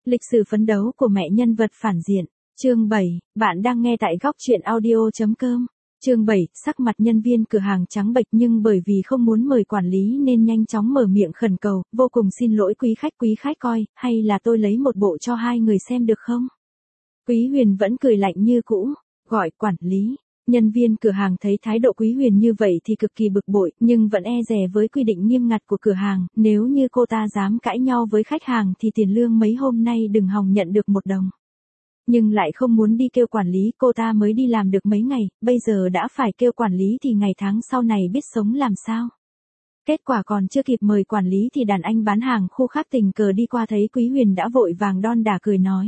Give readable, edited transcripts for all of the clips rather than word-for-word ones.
Lịch sử phấn đấu của mẹ nhân vật phản diện. Chương 7, bạn đang nghe tại góc truyện audio.com. Chương 7, sắc mặt nhân viên cửa hàng trắng bệch nhưng bởi vì không muốn mời quản lý nên nhanh chóng mở miệng khẩn cầu, vô cùng xin lỗi quý khách coi, hay là tôi lấy một bộ cho hai người xem được không? Quý Huyền vẫn cười lạnh như cũ, gọi quản lý. Nhân viên cửa hàng thấy thái độ Quý Huyền như vậy thì cực kỳ bực bội, nhưng vẫn e dè với quy định nghiêm ngặt của cửa hàng, nếu như cô ta dám cãi nhau với khách hàng thì tiền lương mấy hôm nay đừng hòng nhận được một đồng. Nhưng lại không muốn đi kêu quản lý, cô ta mới đi làm được mấy ngày, bây giờ đã phải kêu quản lý thì ngày tháng sau này biết sống làm sao. Kết quả còn chưa kịp mời quản lý thì đàn anh bán hàng khu khác tình cờ đi qua thấy Quý Huyền đã vội vàng đon đả cười nói.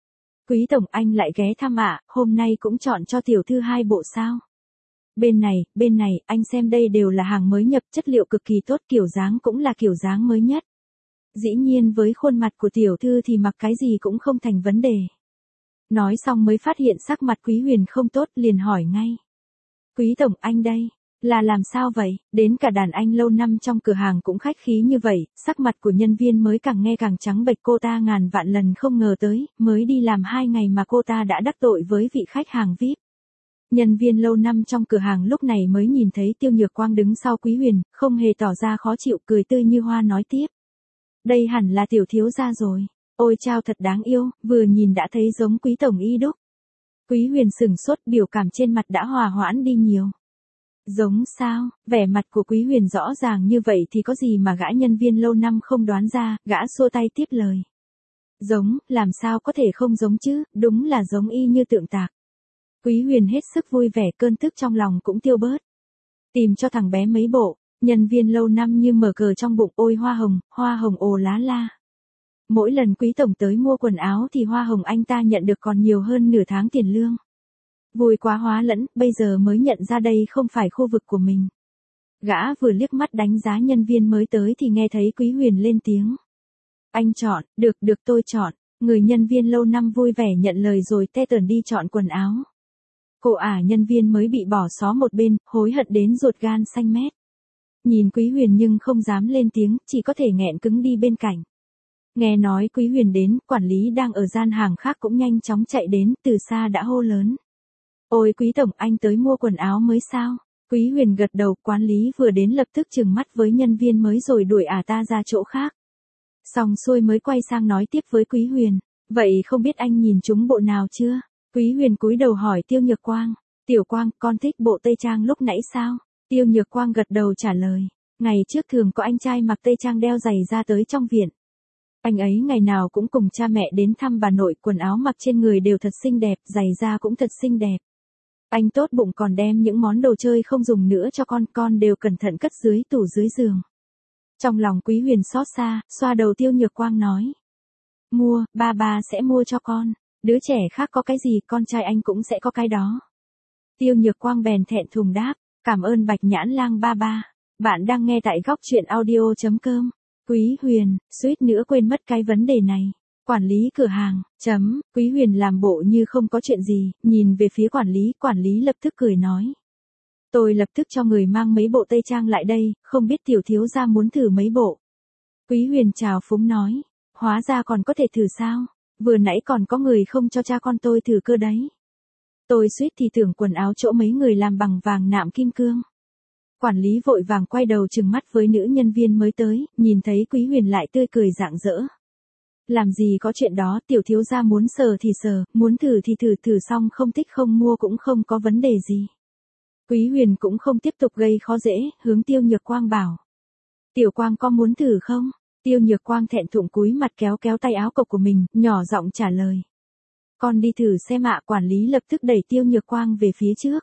Quý tổng anh lại ghé thăm ạ, hôm nay cũng chọn cho tiểu thư 2 bộ sao? Bên này, anh xem đây đều là hàng mới nhập, chất liệu cực kỳ tốt, kiểu dáng cũng là kiểu dáng mới nhất. Dĩ nhiên với khuôn mặt của tiểu thư thì mặc cái gì cũng không thành vấn đề. Nói xong mới phát hiện sắc mặt Quý Huyền không tốt, liền hỏi ngay. Quý tổng anh đây, là làm sao vậy? Đến cả đàn anh lâu năm trong cửa hàng cũng khách khí như vậy, sắc mặt của nhân viên mới càng nghe càng trắng bệch, cô ta ngàn vạn lần không ngờ tới, mới đi làm 2 ngày mà cô ta đã đắc tội với vị khách hàng VIP. Nhân viên lâu năm trong cửa hàng lúc này mới nhìn thấy Tiêu Nhược Quang đứng sau Quý Huyền, không hề tỏ ra khó chịu, cười tươi như hoa nói tiếp. Đây hẳn là tiểu thiếu gia rồi. Ôi chao thật đáng yêu, vừa nhìn đã thấy giống Quý tổng y đúc. Quý Huyền sửng sốt, biểu cảm trên mặt đã hòa hoãn đi nhiều. Giống sao? Vẻ mặt của Quý Huyền rõ ràng như vậy thì có gì mà gã nhân viên lâu năm không đoán ra, gã xua tay tiếp lời. Giống, làm sao có thể không giống chứ, đúng là giống y như tượng tạc. Quý Huyền hết sức vui vẻ, cơn tức trong lòng cũng tiêu bớt. Tìm cho thằng bé mấy bộ, nhân viên lâu năm như mở cờ trong bụng, ôi hoa hồng ồ lá la. Mỗi lần Quý tổng tới mua quần áo thì hoa hồng anh ta nhận được còn nhiều hơn nửa tháng tiền lương. Vui quá hóa lẫn, bây giờ mới nhận ra đây không phải khu vực của mình. Gã vừa liếc mắt đánh giá nhân viên mới tới thì nghe thấy Quý Huyền lên tiếng. Anh chọn, được tôi chọn. Người nhân viên lâu năm vui vẻ nhận lời rồi tê tởn đi chọn quần áo. Cô nhân viên mới bị bỏ xó một bên, hối hận đến ruột gan xanh mét. Nhìn Quý Huyền nhưng không dám lên tiếng, chỉ có thể nghẹn cứng đi bên cạnh. Nghe nói Quý Huyền đến, quản lý đang ở gian hàng khác cũng nhanh chóng chạy đến, từ xa đã hô lớn. Ôi Quý tổng, anh tới mua quần áo mới sao? Quý Huyền gật đầu, quản lý vừa đến lập tức trừng mắt với nhân viên mới rồi đuổi ta ra chỗ khác. Xong xuôi mới quay sang nói tiếp với Quý Huyền. Vậy không biết anh nhìn trúng bộ nào chưa? Quý Huyền cúi đầu hỏi Tiêu Nhược Quang. Tiểu Quang, con thích bộ tây trang lúc nãy sao? Tiêu Nhược Quang gật đầu trả lời. Ngày trước thường có anh trai mặc tây trang đeo giày ra tới trong viện. Anh ấy ngày nào cũng cùng cha mẹ đến thăm bà nội, quần áo mặc trên người đều thật xinh đẹp, giày da cũng thật xinh đẹp. Anh tốt bụng còn đem những món đồ chơi không dùng nữa cho con đều cẩn thận cất dưới tủ dưới giường. Trong lòng Quý Huyền xót xa, xoa đầu Tiêu Nhược Quang nói. Mua, ba sẽ mua cho con. Đứa trẻ khác có cái gì con trai anh cũng sẽ có cái đó. Tiêu Nhược Quang bèn thẹn thùng đáp. Cảm ơn Bạch Nhãn Lang ba. Bạn đang nghe tại góc truyện audio.com. Quý Huyền, suýt nữa quên mất cái vấn đề này. Quản lý cửa hàng, Quý Huyền làm bộ như không có chuyện gì, nhìn về phía quản lý lập tức cười nói. Tôi lập tức cho người mang mấy bộ tây trang lại đây, không biết tiểu thiếu gia muốn thử mấy bộ. Quý Huyền chào phúng nói, hóa ra còn có thể thử sao, vừa nãy còn có người không cho cha con tôi thử cơ đấy. Tôi suýt thì tưởng quần áo chỗ mấy người làm bằng vàng nạm kim cương. Quản lý vội vàng quay đầu trừng mắt với nữ nhân viên mới tới, nhìn thấy Quý Huyền lại tươi cười rạng rỡ. Làm gì có chuyện đó, tiểu thiếu gia muốn sờ thì sờ, muốn thử thì thử xong không thích không mua cũng không có vấn đề gì. Quý Huyền cũng không tiếp tục gây khó dễ, hướng Tiêu Nhược Quang bảo. Tiểu Quang có muốn thử không? Tiêu Nhược Quang thẹn thùng cúi mặt kéo tay áo cộc của mình, nhỏ giọng trả lời. Con đi thử xem ạ. Quản lý lập tức đẩy Tiêu Nhược Quang về phía trước.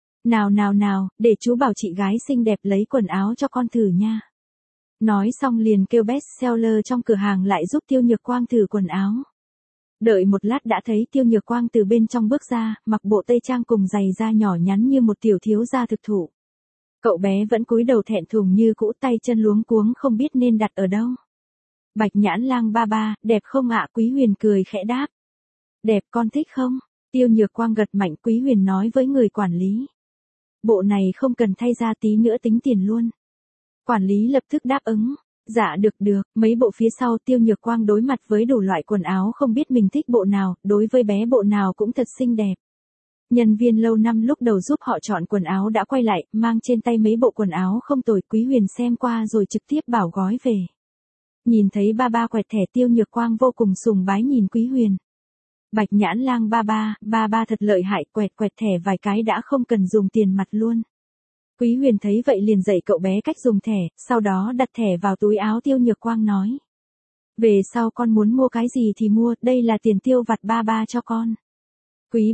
Nào, để chú bảo chị gái xinh đẹp lấy quần áo cho con thử nha. Nói xong liền kêu best seller trong cửa hàng lại giúp Tiêu Nhược Quang thử quần áo. Đợi một lát đã thấy Tiêu Nhược Quang từ bên trong bước ra, mặc bộ tây trang cùng giày da nhỏ nhắn như một tiểu thiếu gia thực thụ. Cậu bé vẫn cúi đầu thẹn thùng như cũ, tay chân luống cuống không biết nên đặt ở đâu. Bạch Nhãn Lang ba, đẹp không ạ? Quý Huyền cười khẽ đáp. Đẹp, con thích không? Tiêu Nhược Quang gật mạnh. Quý Huyền nói với người quản lý. Bộ này không cần thay ra, tí nữa tính tiền luôn. Quản lý lập tức đáp ứng. Dạ được, mấy bộ phía sau Tiêu Nhược Quang đối mặt với đủ loại quần áo không biết mình thích bộ nào, đối với bé bộ nào cũng thật xinh đẹp. Nhân viên lâu năm lúc đầu giúp họ chọn quần áo đã quay lại, mang trên tay mấy bộ quần áo không tồi. Quý Huyền xem qua rồi trực tiếp bảo gói về. Nhìn thấy ba quẹt thẻ Tiêu Nhược Quang vô cùng sùng bái nhìn Quý Huyền. Bạch Nhãn Lang ba thật lợi hại, quẹt thẻ vài cái đã không cần dùng tiền mặt luôn. Quý Huyền thấy vậy liền dạy cậu bé cách dùng thẻ, sau đó đặt thẻ vào túi áo. Tiêu Nhược Quang nói. Về sau con muốn mua cái gì thì mua, đây là tiền tiêu vặt ba cho con. Quý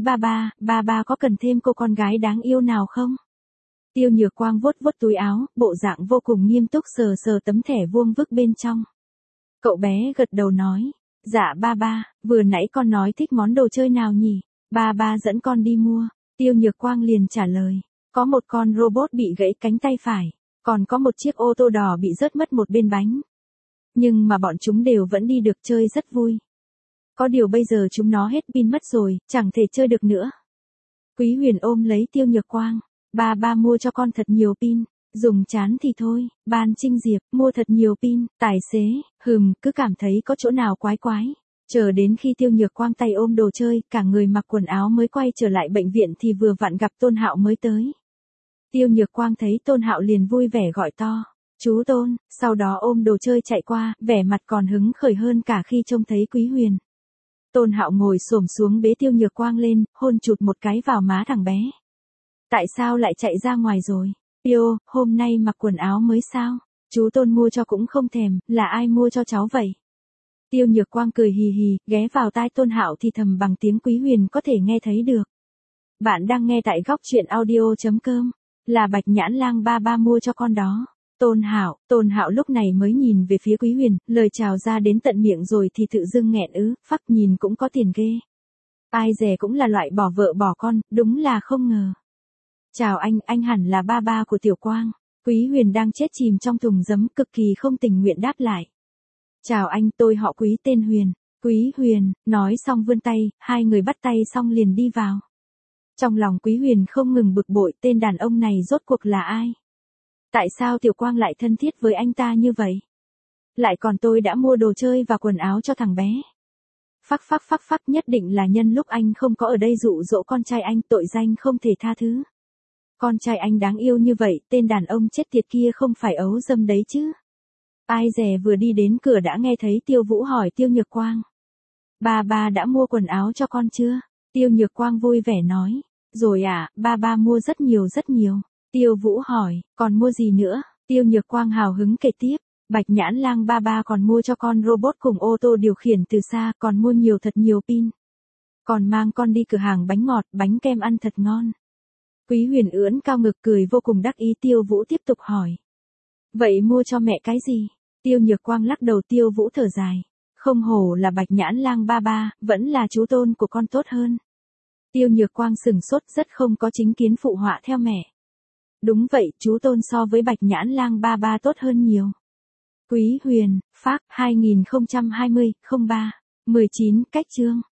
ba có cần thêm cô con gái đáng yêu nào không? Tiêu Nhược Quang vuốt túi áo, bộ dạng vô cùng nghiêm túc sờ tấm thẻ vuông vức bên trong. Cậu bé gật đầu nói. Dạ ba, vừa nãy con nói thích món đồ chơi nào nhỉ? Ba dẫn con đi mua. Tiêu Nhược Quang liền trả lời. Có một con robot bị gãy cánh tay phải, còn có một chiếc ô tô đỏ bị rớt mất một bên bánh. Nhưng mà bọn chúng đều vẫn đi được, chơi rất vui. Có điều bây giờ chúng nó hết pin mất rồi, chẳng thể chơi được nữa. Quý Huyền ôm lấy Tiêu Nhược Quang. Ba mua cho con thật nhiều pin, dùng chán thì thôi. Ban Trinh Diệp, mua thật nhiều pin. Tài xế, cứ cảm thấy có chỗ nào quái. Chờ đến khi Tiêu Nhược Quang tay ôm đồ chơi, cả người mặc quần áo mới quay trở lại bệnh viện thì vừa vặn gặp Tôn Hạo mới tới. Tiêu Nhược Quang thấy Tôn Hạo liền vui vẻ gọi to. Chú Tôn, sau đó ôm đồ chơi chạy qua, vẻ mặt còn hứng khởi hơn cả khi trông thấy Quý Huyền. Tôn Hạo ngồi xổm xuống bế Tiêu Nhược Quang lên, hôn chụt một cái vào má thằng bé. Tại sao lại chạy ra ngoài rồi? Tiêu, hôm nay mặc quần áo mới sao? Chú Tôn mua cho cũng không thèm, là ai mua cho cháu vậy? Tiêu Nhược Quang cười hì hì, ghé vào tai Tôn Hạo thì thầm bằng tiếng Quý Huyền có thể nghe thấy được. Bạn đang nghe tại góc truyện audio.com. Là Bạch Nhãn Lang ba mua cho con đó. Tôn Hạo lúc này mới nhìn về phía Quý Huyền, lời chào ra đến tận miệng rồi thì tự dưng nghẹn phắc nhìn cũng có tiền ghê. Ai dè cũng là loại bỏ vợ bỏ con, đúng là không ngờ. Chào anh hẳn là ba của Tiểu Quang. Quý Huyền đang chết chìm trong thùng giấm cực kỳ không tình nguyện đáp lại. Chào anh, tôi họ Quý tên Huyền. Quý Huyền, nói xong vươn tay, hai người bắt tay xong liền đi vào. Trong lòng Quý Huyền không ngừng bực bội, tên đàn ông này rốt cuộc là ai? Tại sao Tiểu Quang lại thân thiết với anh ta như vậy? Lại còn tôi đã mua đồ chơi và quần áo cho thằng bé. Phắc nhất định là nhân lúc anh không có ở đây dụ dỗ con trai anh, tội danh không thể tha thứ. Con trai anh đáng yêu như vậy, tên đàn ông chết tiệt kia không phải ấu dâm đấy chứ. Ai dè vừa đi đến cửa đã nghe thấy Tiêu Vũ hỏi Tiêu Nhược Quang. Ba đã mua quần áo cho con chưa? Tiêu Nhược Quang vui vẻ nói. Rồi à, ba mua rất nhiều. Tiêu Vũ hỏi, còn mua gì nữa? Tiêu Nhược Quang hào hứng kể tiếp. Bạch Nhãn Lang ba còn mua cho con robot cùng ô tô điều khiển từ xa, còn mua thật nhiều pin. Còn mang con đi cửa hàng bánh ngọt, bánh kem ăn thật ngon. Quý Huyền ưỡn cao ngực cười vô cùng đắc ý. Tiêu Vũ tiếp tục hỏi. Vậy mua cho mẹ cái gì? Tiêu Nhược Quang lắc đầu. Tiêu Vũ thở dài. Không hổ là Bạch Nhãn Lang ba, vẫn là chú Tôn của con tốt hơn. Tiêu Nhược Quang sừng sốt, rất không có chính kiến phụ họa theo mẹ. Đúng vậy, chú Tôn so với Bạch Nhãn Lang ba tốt hơn nhiều. Quý Huyền, phác, 2020-03-19, cách chương.